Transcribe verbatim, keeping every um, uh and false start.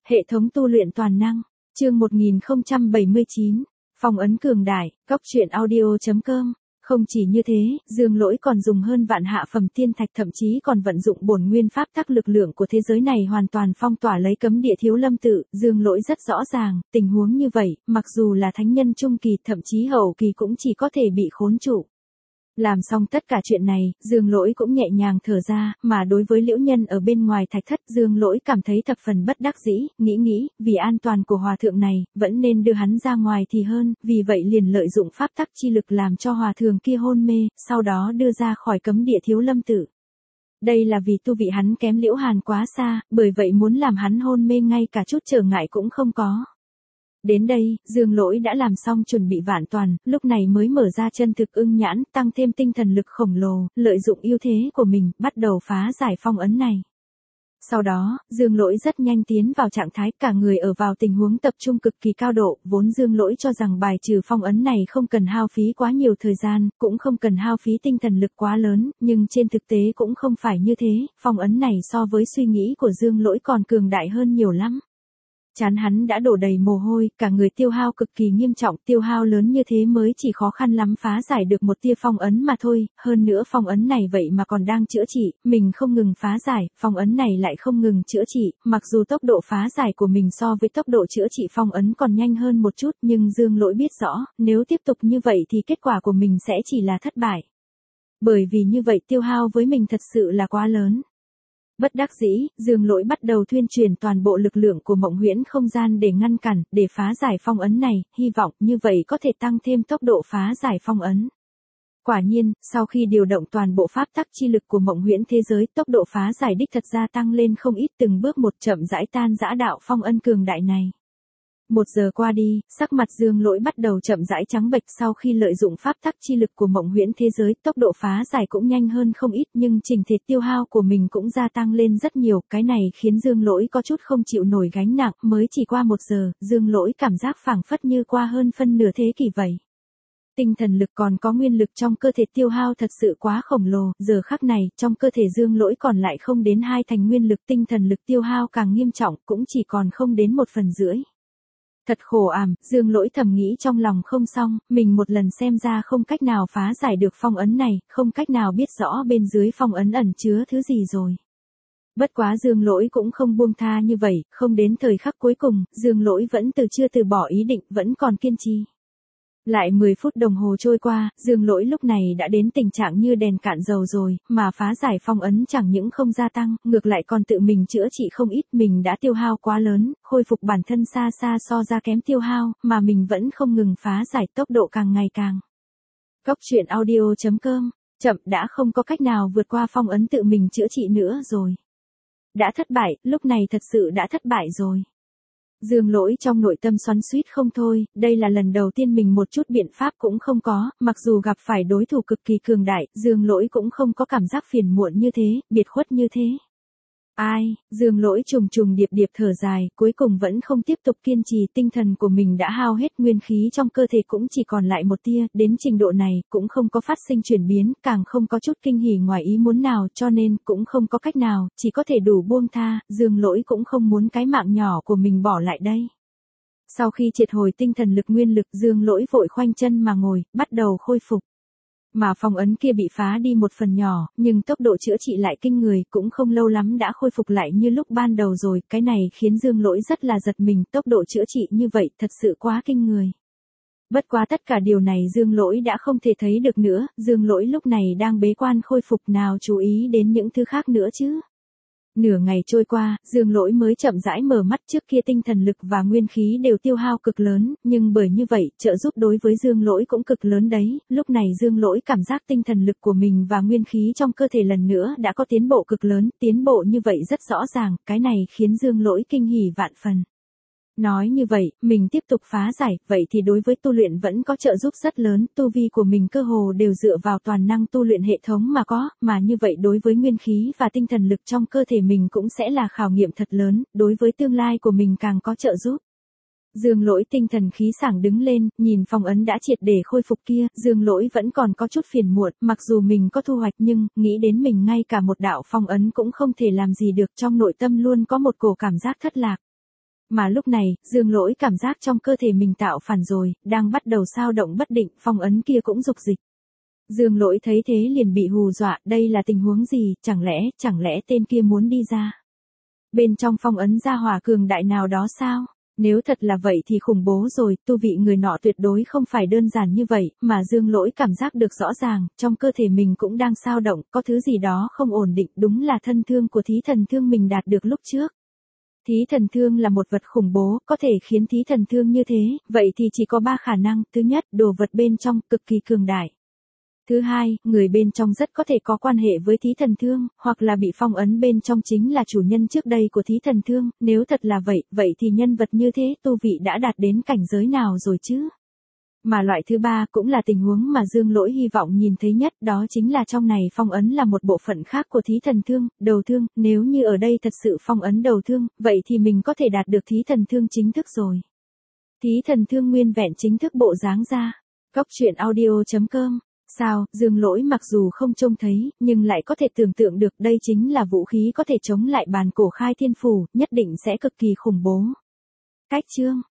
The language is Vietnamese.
Hệ thống tu luyện toàn năng, chương một nghìn không trăm bảy mươi chín, phong ấn cường đại, góc truyện audio chấm com. Không chỉ như thế, Dương Lỗi còn dùng hơn vạn hạ phẩm tiên thạch, thậm chí còn vận dụng bổn nguyên pháp tắc lực lượng của thế giới này hoàn toàn phong tỏa lấy cấm địa Thiếu Lâm tự. Dương Lỗi rất rõ ràng, tình huống như vậy, mặc dù là thánh nhân trung kỳ, thậm chí hậu kỳ cũng chỉ có thể bị khốn trụ. Làm xong tất cả chuyện này, Dương Lỗi cũng nhẹ nhàng thở ra, mà đối với Liễu Nhân ở bên ngoài thạch thất, Dương Lỗi cảm thấy thập phần bất đắc dĩ, nghĩ nghĩ, vì an toàn của hòa thượng này, vẫn nên đưa hắn ra ngoài thì hơn, vì vậy liền lợi dụng pháp tắc chi lực làm cho hòa thượng kia hôn mê, sau đó đưa ra khỏi cấm địa Thiếu Lâm tự. Đây là vì tu vị hắn kém Liễu Hàn quá xa, bởi vậy muốn làm hắn hôn mê ngay cả chút trở ngại cũng không có. Đến đây, Dương Lỗi đã làm xong chuẩn bị vạn toàn, lúc này mới mở ra chân thực ưng nhãn, tăng thêm tinh thần lực khổng lồ, lợi dụng ưu thế của mình, bắt đầu phá giải phong ấn này. Sau đó, Dương Lỗi rất nhanh tiến vào trạng thái, cả người ở vào tình huống tập trung cực kỳ cao độ, vốn Dương Lỗi cho rằng bài trừ phong ấn này không cần hao phí quá nhiều thời gian, cũng không cần hao phí tinh thần lực quá lớn, nhưng trên thực tế cũng không phải như thế, phong ấn này so với suy nghĩ của Dương Lỗi còn cường đại hơn nhiều lắm. Chán hắn đã đổ đầy mồ hôi, cả người tiêu hao cực kỳ nghiêm trọng, tiêu hao lớn như thế mới chỉ khó khăn lắm phá giải được một tia phong ấn mà thôi, hơn nữa phong ấn này vậy mà còn đang chữa trị, mình không ngừng phá giải, phong ấn này lại không ngừng chữa trị, mặc dù tốc độ phá giải của mình so với tốc độ chữa trị phong ấn còn nhanh hơn một chút, nhưng Dương Lỗi biết rõ, nếu tiếp tục như vậy thì kết quả của mình sẽ chỉ là thất bại. Bởi vì như vậy tiêu hao với mình thật sự là quá lớn. Bất đắc dĩ, Dương Lỗi bắt đầu thuyên truyền toàn bộ lực lượng của Mộng Huyễn không gian để ngăn cản, để phá giải phong ấn này, hy vọng như vậy có thể tăng thêm tốc độ phá giải phong ấn. Quả nhiên, sau khi điều động toàn bộ pháp tắc chi lực của Mộng Huyễn thế giới, tốc độ phá giải đích thật ra tăng lên không ít, từng bước một chậm rãi tan rã đạo phong ấn cường đại này. Một giờ qua đi, sắc mặt Dương Lỗi bắt đầu chậm rãi trắng bệch, sau khi lợi dụng pháp tắc chi lực của Mộng Huyễn thế giới, tốc độ phá giải cũng nhanh hơn không ít, nhưng trình thể tiêu hao của mình cũng gia tăng lên rất nhiều, cái này khiến Dương Lỗi có chút không chịu nổi gánh nặng, mới chỉ qua một giờ, Dương Lỗi cảm giác phảng phất như qua hơn phân nửa thế kỷ vậy. Tinh thần lực còn có nguyên lực trong cơ thể tiêu hao thật sự quá khổng lồ, giờ khắc này, trong cơ thể Dương Lỗi còn lại không đến hai thành nguyên lực, tinh thần lực tiêu hao càng nghiêm trọng, cũng chỉ còn không đến một phần rưỡi. Thật khổ ảm, Dương Lỗi thầm nghĩ trong lòng không xong, mình một lần xem ra không cách nào phá giải được phong ấn này, không cách nào biết rõ bên dưới phong ấn ẩn chứa thứ gì rồi. Bất quá Dương Lỗi cũng không buông tha như vậy, không đến thời khắc cuối cùng, Dương Lỗi vẫn từ chưa từ bỏ ý định, vẫn còn kiên trì. Lại mười phút đồng hồ trôi qua, Dương Lỗi lúc này đã đến tình trạng như đèn cạn dầu rồi, mà phá giải phong ấn chẳng những không gia tăng, ngược lại còn tự mình chữa trị không ít, mình đã tiêu hao quá lớn, khôi phục bản thân xa xa so ra kém tiêu hao, mà mình vẫn không ngừng phá giải, tốc độ càng ngày càng. Góc truyện audio chấm com, chậm đã không có cách nào vượt qua phong ấn tự mình chữa trị nữa rồi. Đã thất bại, lúc này thật sự đã thất bại rồi. Dương Lỗi trong nội tâm xoắn xuýt không thôi, đây là lần đầu tiên mình một chút biện pháp cũng không có, mặc dù gặp phải đối thủ cực kỳ cường đại, Dương Lỗi cũng không có cảm giác phiền muộn như thế, biệt khuất như thế. Ai, Dương Lỗi trùng trùng điệp điệp thở dài, cuối cùng vẫn không tiếp tục kiên trì, tinh thần của mình đã hao hết, nguyên khí trong cơ thể cũng chỉ còn lại một tia, đến trình độ này, cũng không có phát sinh chuyển biến, càng không có chút kinh hỉ ngoài ý muốn nào, cho nên, cũng không có cách nào, chỉ có thể đủ buông tha, Dương Lỗi cũng không muốn cái mạng nhỏ của mình bỏ lại đây. Sau khi triệt hồi tinh thần lực nguyên lực, Dương Lỗi vội khoanh chân mà ngồi, bắt đầu khôi phục. Mà phong ấn kia bị phá đi một phần nhỏ, nhưng tốc độ chữa trị lại kinh người, cũng không lâu lắm đã khôi phục lại như lúc ban đầu rồi, cái này khiến Dương Lỗi rất là giật mình, tốc độ chữa trị như vậy thật sự quá kinh người. Bất quá tất cả điều này Dương Lỗi đã không thể thấy được nữa, Dương Lỗi lúc này đang bế quan khôi phục, nào chú ý đến những thứ khác nữa chứ. Nửa ngày trôi qua, Dương Lỗi mới chậm rãi mở mắt, trước kia tinh thần lực và nguyên khí đều tiêu hao cực lớn, nhưng bởi như vậy, trợ giúp đối với Dương Lỗi cũng cực lớn đấy, lúc này Dương Lỗi cảm giác tinh thần lực của mình và nguyên khí trong cơ thể lần nữa đã có tiến bộ cực lớn, tiến bộ như vậy rất rõ ràng, cái này khiến Dương Lỗi kinh hỉ vạn phần. Nói như vậy, mình tiếp tục phá giải, vậy thì đối với tu luyện vẫn có trợ giúp rất lớn, tu vi của mình cơ hồ đều dựa vào toàn năng tu luyện hệ thống mà có, mà như vậy đối với nguyên khí và tinh thần lực trong cơ thể mình cũng sẽ là khảo nghiệm thật lớn, đối với tương lai của mình càng có trợ giúp. Dương Lỗi tinh thần khí sảng đứng lên, nhìn phong ấn đã triệt để khôi phục kia, Dương Lỗi vẫn còn có chút phiền muộn, mặc dù mình có thu hoạch nhưng, nghĩ đến mình ngay cả một đạo phong ấn cũng không thể làm gì được, trong nội tâm luôn có một cổ cảm giác thất lạc. Mà lúc này, Dương Lỗi cảm giác trong cơ thể mình tạo phản rồi, đang bắt đầu sao động bất định, phong ấn kia cũng dục dịch. Dương Lỗi thấy thế liền bị hù dọa, đây là tình huống gì, chẳng lẽ, chẳng lẽ tên kia muốn đi ra. Bên trong phong ấn ra hỏa cường đại nào đó sao? Nếu thật là vậy thì khủng bố rồi, tu vị người nọ tuyệt đối không phải đơn giản như vậy, mà Dương Lỗi cảm giác được rõ ràng, trong cơ thể mình cũng đang sao động, có thứ gì đó không ổn định, đúng là thân thương của thí thần thương mình đạt được lúc trước. Thí thần thương là một vật khủng bố, có thể khiến thí thần thương như thế, vậy thì chỉ có ba khả năng, thứ nhất, đồ vật bên trong cực kỳ cường đại. Thứ hai, người bên trong rất có thể có quan hệ với thí thần thương, hoặc là bị phong ấn bên trong chính là chủ nhân trước đây của thí thần thương, nếu thật là vậy, vậy thì nhân vật như thế tu vị đã đạt đến cảnh giới nào rồi chứ? Mà loại thứ ba cũng là tình huống mà Dương Lỗi hy vọng nhìn thấy nhất, đó chính là trong này phong ấn là một bộ phận khác của thí thần thương, đầu thương, nếu như ở đây thật sự phong ấn đầu thương, vậy thì mình có thể đạt được thí thần thương chính thức rồi. Thí thần thương nguyên vẹn chính thức bộ dáng ra. Cóc truyện audio chấm com. Sao, Dương Lỗi mặc dù không trông thấy, nhưng lại có thể tưởng tượng được đây chính là vũ khí có thể chống lại bàn cổ khai thiên phủ, nhất định sẽ cực kỳ khủng bố. Cách chương